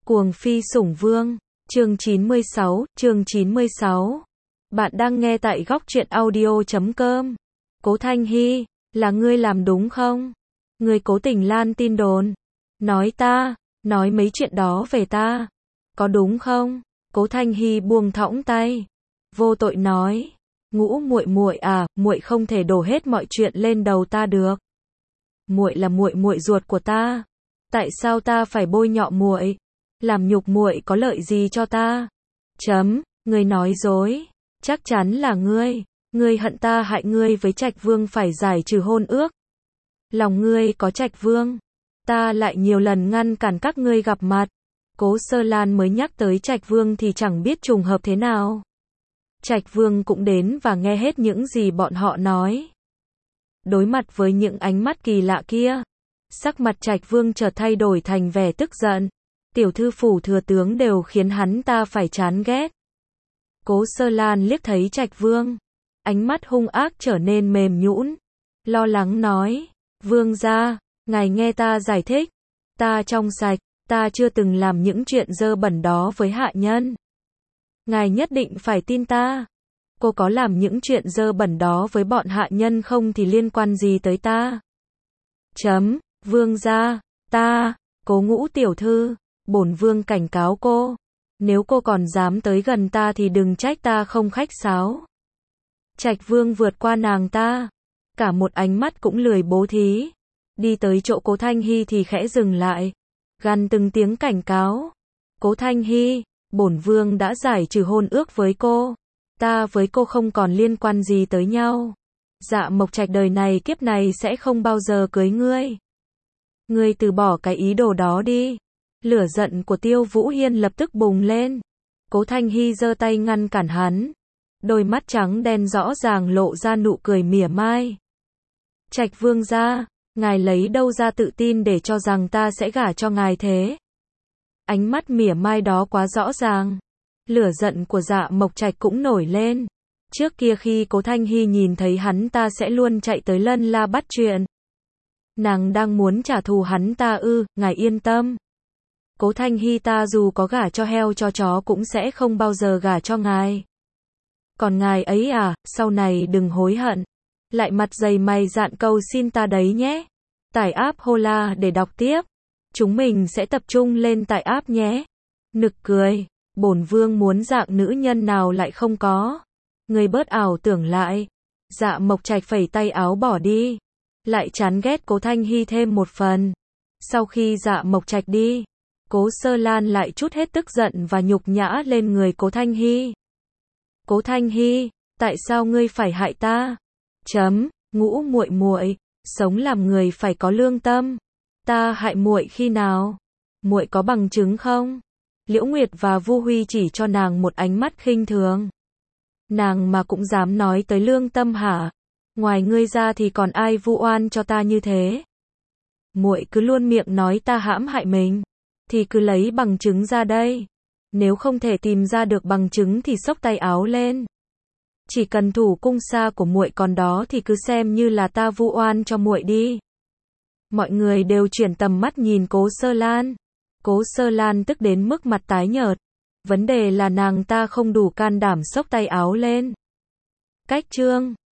Cuồng phi sủng vương, chương 96. Bạn đang nghe tại góc truyện audio.com. Cố Thanh Hy, là ngươi làm đúng không? Ngươi cố tình lan tin đồn, nói mấy chuyện đó về ta, có đúng không? Cố Thanh Hy buông thõng tay, vô tội nói, Ngũ muội à, muội không thể đổ hết mọi chuyện lên đầu ta được. Muội là muội ruột của ta, tại sao ta phải bôi nhọ muội? Làm nhục muội có lợi gì cho ta? Ngươi nói dối, chắc chắn là ngươi hận ta hại ngươi với Trạch Vương phải giải trừ hôn ước. Lòng ngươi có Trạch Vương, ta lại nhiều lần ngăn cản các ngươi gặp mặt. Cố Sơ Lan mới nhắc tới Trạch Vương thì chẳng biết trùng hợp thế nào. Trạch Vương cũng đến và nghe hết những gì bọn họ nói. Đối mặt với những ánh mắt kỳ lạ kia, sắc mặt Trạch Vương chợt thay đổi thành vẻ tức giận. Tiểu thư phủ thừa tướng đều khiến hắn ta phải chán ghét. Cố Sơ Lan liếc thấy Trạch Vương, ánh mắt hung ác trở nên mềm nhũn, lo lắng nói, Vương gia, ngài nghe ta giải thích, ta trong sạch, ta chưa từng làm những chuyện dơ bẩn đó với hạ nhân. Ngài nhất định phải tin ta. Cô có làm những chuyện dơ bẩn đó với bọn hạ nhân không thì liên quan gì tới ta? Vương gia, Cố Ngũ tiểu thư, bổn vương cảnh cáo cô, nếu cô còn dám tới gần ta thì đừng trách ta không khách sáo. Trạch Vương vượt qua nàng ta, cả một ánh mắt cũng lười bố thí, đi tới chỗ Cố Thanh Hy thì khẽ dừng lại, gằn từng tiếng cảnh cáo. Cố Thanh Hy, bổn vương đã giải trừ hôn ước với cô, ta với cô không còn liên quan gì tới nhau. Dạ Mộc Trạch đời này kiếp này sẽ không bao giờ cưới ngươi. Ngươi từ bỏ cái ý đồ đó đi. Lửa giận của Tiêu Vũ Hiên lập tức bùng lên. Cố Thanh Hy giơ tay ngăn cản hắn. Đôi mắt trắng đen rõ ràng lộ ra nụ cười mỉa mai. Trạch Vương gia, ngài lấy đâu ra tự tin để cho rằng ta sẽ gả cho ngài thế? Ánh mắt mỉa mai đó quá rõ ràng. Lửa giận của Dạ Mộc Trạch cũng nổi lên. Trước kia khi Cố Thanh Hy nhìn thấy hắn ta sẽ luôn chạy tới lân la bắt chuyện. Nàng đang muốn trả thù hắn ta ư? Ngài yên tâm. Cố Thanh Hy ta dù có gả cho heo cho chó cũng sẽ không bao giờ gả cho ngài. Còn ngài ấy à, sau này đừng hối hận. Lại mặt dày mày dạn cầu xin ta đấy nhé. Tải app Hola để đọc tiếp. Chúng mình sẽ tập trung lên tải app nhé. Nực cười, bổn vương muốn dạng nữ nhân nào lại không có. Người bớt ảo tưởng lại. Dạ Mộc Trạch phẩy tay áo bỏ đi. Lại chán ghét Cố Thanh Hy thêm một phần. Sau khi Dạ Mộc Trạch đi, Cố Sơ Lan lại trút hết tức giận và nhục nhã lên người Cố Thanh Hy. Cố Thanh Hy, tại sao ngươi phải hại ta? Ngũ muội, sống làm người phải có lương tâm. Ta hại muội khi nào? Muội có bằng chứng không? Liễu Nguyệt và Vu Huy chỉ cho nàng một ánh mắt khinh thường. Nàng mà cũng dám nói tới lương tâm hả? Ngoài ngươi ra thì còn ai vu oan cho ta như thế? Muội cứ luôn miệng nói ta hãm hại mình, thì cứ lấy bằng chứng ra đây. Nếu không thể tìm ra được bằng chứng thì xốc tay áo lên. Chỉ cần thủ cung xa của muội còn đó thì cứ xem như là ta vu oan cho muội đi. Mọi người đều chuyển tầm mắt nhìn Cố Sơ Lan. Cố Sơ Lan tức đến mức mặt tái nhợt. Vấn đề là nàng ta không đủ can đảm xốc tay áo lên. Cách chương